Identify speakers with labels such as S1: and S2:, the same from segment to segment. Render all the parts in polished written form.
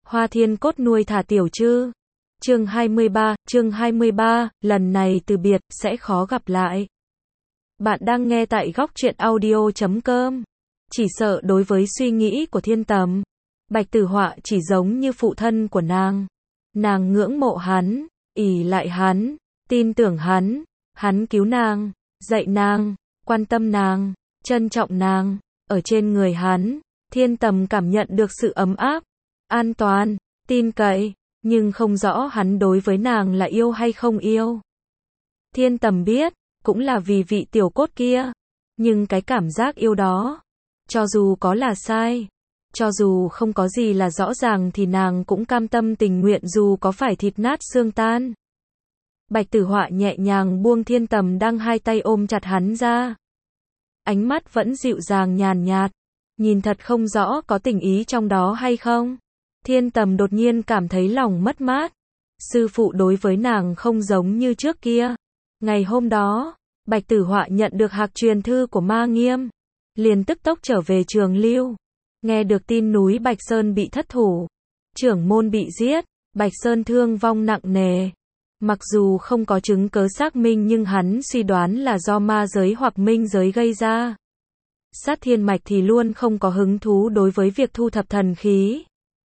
S1: Hoa Thiên Cốt nuôi thả tiểu trư. Chương 23, lần này từ biệt, sẽ khó gặp lại. Bạn đang nghe tại góc truyện audio.com. Chỉ sợ đối với suy nghĩ của Thiên Tầm, Bạch Tử Họa chỉ giống như phụ thân của nàng. Nàng ngưỡng mộ hắn, ỷ lại hắn, tin tưởng hắn, hắn cứu nàng, dạy nàng, quan tâm nàng, trân trọng nàng. Ở trên người hắn, Thiên Tầm cảm nhận được sự ấm áp, an toàn, tin cậy, nhưng không rõ hắn đối với nàng là yêu hay không yêu. Thiên Tầm biết, cũng là vì vị tiểu cốt kia, nhưng cái cảm giác yêu đó, cho dù có là sai, cho dù không có gì là rõ ràng thì nàng cũng cam tâm tình nguyện dù có phải thịt nát xương tan. Bạch Tử Họa nhẹ nhàng buông Thiên Tầm đang hai tay ôm chặt hắn ra. Ánh mắt vẫn dịu dàng nhàn nhạt, nhìn thật không rõ có tình ý trong đó hay không. Thiên Tầm đột nhiên cảm thấy lòng mất mát. Sư phụ đối với nàng không giống như trước kia. Ngày hôm đó, Bạch Tử Họa nhận được hạc truyền thư của Ma Nghiêm, liền tức tốc trở về Trường Lưu. Nghe được tin núi Bạch Sơn bị thất thủ, trưởng môn bị giết, Bạch Sơn thương vong nặng nề. Mặc dù không có chứng cớ xác minh nhưng hắn suy đoán là do ma giới hoặc minh giới gây ra. Sát Thiên Mạch thì luôn không có hứng thú đối với việc thu thập thần khí,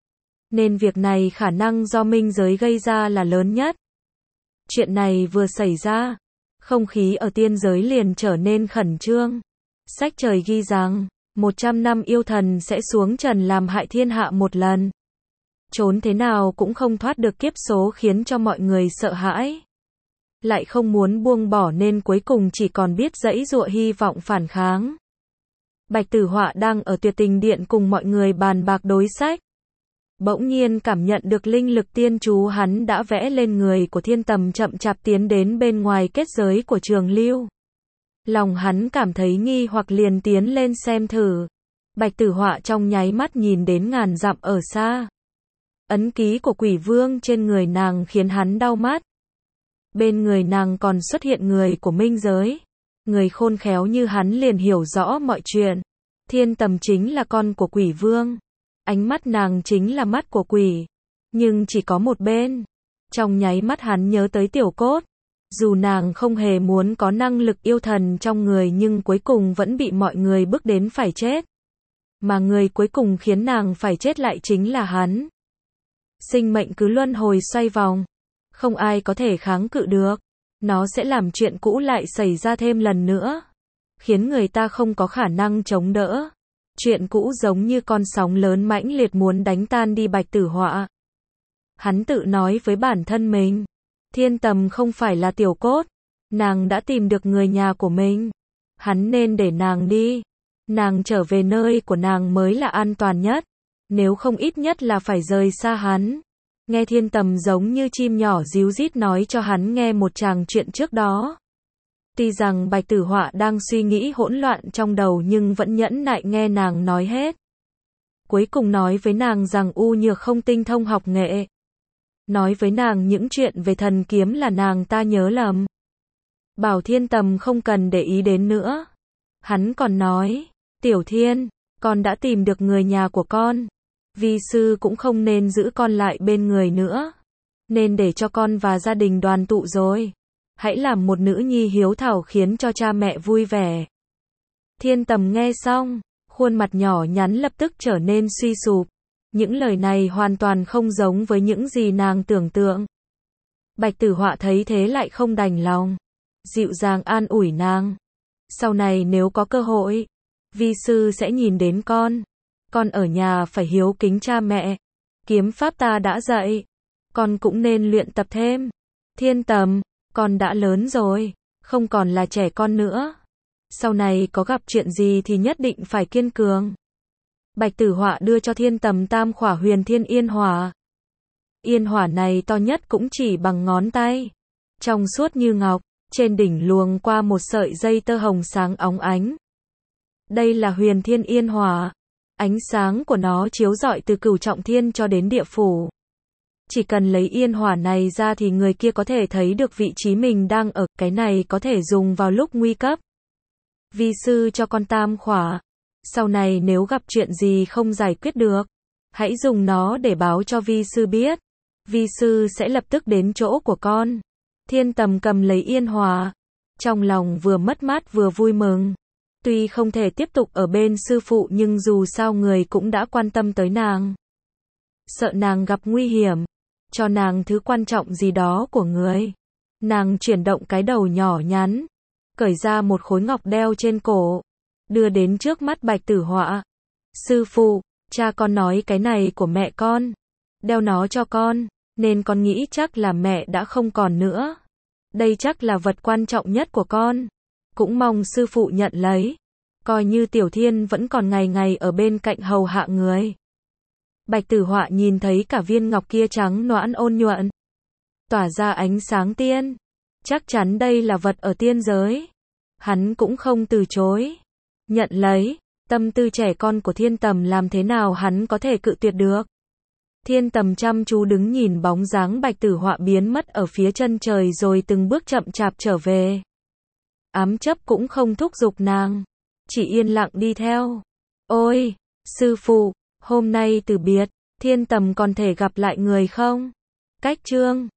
S1: nên việc này khả năng do minh giới gây ra là lớn nhất. Chuyện này vừa xảy ra, không khí ở tiên giới liền trở nên khẩn trương. Sách trời ghi rằng, 100 năm yêu thần sẽ xuống trần làm hại thiên hạ một lần. Trốn thế nào cũng không thoát được kiếp số khiến cho mọi người sợ hãi. Lại không muốn buông bỏ nên cuối cùng chỉ còn biết giãy giụa hy vọng phản kháng. Bạch Tử Họa đang ở Tuyệt Tình Điện cùng mọi người bàn bạc đối sách. Bỗng nhiên cảm nhận được linh lực tiên chú hắn đã vẽ lên người của Thiên Tầm chậm chạp tiến đến bên ngoài kết giới của Trường Lưu. Lòng hắn cảm thấy nghi hoặc liền tiến lên xem thử. Bạch Tử Họa trong nháy mắt nhìn đến ngàn dặm ở xa. Ấn ký của Quỷ Vương trên người nàng khiến hắn đau mắt. Bên người nàng còn xuất hiện người của minh giới. Người khôn khéo như hắn liền hiểu rõ mọi chuyện. Thiên Tầm chính là con của Quỷ Vương. Ánh mắt nàng chính là mắt của quỷ. Nhưng chỉ có một bên. Trong nháy mắt hắn nhớ tới tiểu cốt. Dù nàng không hề muốn có năng lực yêu thần trong người nhưng cuối cùng vẫn bị mọi người bức đến phải chết. Mà người cuối cùng khiến nàng phải chết lại chính là hắn. Sinh mệnh cứ luân hồi xoay vòng. Không ai có thể kháng cự được. Nó sẽ làm chuyện cũ lại xảy ra thêm lần nữa. Khiến người ta không có khả năng chống đỡ. Chuyện cũ giống như con sóng lớn mãnh liệt muốn đánh tan đi Bạch Tử Họa. Hắn tự nói với bản thân mình. Thiên Tầm không phải là tiểu cốt. Nàng đã tìm được người nhà của mình. Hắn nên để nàng đi. Nàng trở về nơi của nàng mới là an toàn nhất. Nếu không ít nhất là phải rời xa hắn. Nghe Thiên Tầm giống như chim nhỏ ríu rít nói cho hắn nghe một tràng chuyện trước đó. Tuy rằng Bạch Tử Họa đang suy nghĩ hỗn loạn trong đầu nhưng vẫn nhẫn nại nghe nàng nói hết. Cuối cùng nói với nàng rằng U Nhược không tinh thông học nghệ. Nói với nàng những chuyện về thần kiếm là nàng ta nhớ lầm. Bảo Thiên Tầm không cần để ý đến nữa. Hắn còn nói, Tiểu Thiên, con đã tìm được người nhà của con. Vi sư cũng không nên giữ con lại bên người nữa. Nên để cho con và gia đình đoàn tụ rồi. Hãy làm một nữ nhi hiếu thảo khiến cho cha mẹ vui vẻ. Thiên Tầm nghe xong, khuôn mặt nhỏ nhắn lập tức trở nên suy sụp. Những lời này hoàn toàn không giống với những gì nàng tưởng tượng. Bạch Tử Họa thấy thế lại không đành lòng. Dịu dàng an ủi nàng. Sau này nếu có cơ hội, vi sư sẽ nhìn đến con. Con ở nhà phải hiếu kính cha mẹ. Kiếm pháp ta đã dạy. Con cũng nên luyện tập thêm. Thiên Tầm, con đã lớn rồi, không còn là trẻ con nữa. Sau này có gặp chuyện gì thì nhất định phải kiên cường. Bạch Tử Họa đưa cho Thiên Tầm tam khỏa Huyền Thiên Yên Hỏa. Yên hỏa này to nhất cũng chỉ bằng ngón tay. Trong suốt như ngọc, trên đỉnh luồng qua một sợi dây tơ hồng sáng óng ánh. Đây là Huyền Thiên Yên Hỏa. Ánh sáng của nó chiếu rọi từ Cửu Trọng Thiên cho đến địa phủ. Chỉ cần lấy yên hỏa này ra thì người kia có thể thấy được vị trí mình đang ở, cái này có thể dùng vào lúc nguy cấp. Vi sư cho con tam khỏa. Sau này nếu gặp chuyện gì không giải quyết được, Hãy dùng nó để báo cho vi sư biết. Vi sư sẽ lập tức đến chỗ của con. Thiên Tầm cầm lấy yên hòa. Trong lòng vừa mất mát vừa vui mừng. Tuy không thể tiếp tục ở bên sư phụ nhưng dù sao người cũng đã quan tâm tới nàng. Sợ nàng gặp nguy hiểm. Cho nàng thứ quan trọng gì đó của người. Nàng chuyển động cái đầu nhỏ nhắn. Cởi ra một khối ngọc đeo trên cổ. Đưa đến trước mắt Bạch Tử Họa. Sư phụ, cha con nói cái này của mẹ con. Đeo nó cho con. Nên con nghĩ chắc là mẹ đã không còn nữa. Đây chắc là vật quan trọng nhất của con. Cũng mong sư phụ nhận lấy. Coi như Tiểu Thiên vẫn còn ngày ngày ở bên cạnh hầu hạ người. Bạch Tử Họa nhìn thấy cả viên ngọc kia trắng nõn ôn nhuận. Tỏa ra ánh sáng tiên. Chắc chắn đây là vật ở tiên giới. Hắn cũng không từ chối. Nhận lấy. Tâm tư trẻ con của Thiên Tầm làm thế nào hắn có thể cự tuyệt được. Thiên Tầm chăm chú đứng nhìn bóng dáng Bạch Tử Họa biến mất ở phía chân trời rồi từng bước chậm chạp trở về. Ám chấp cũng không thúc giục nàng. Chỉ yên lặng đi theo. Ôi, sư phụ, hôm nay từ biệt, Thiên Tầm còn thể gặp lại người không? Cách chương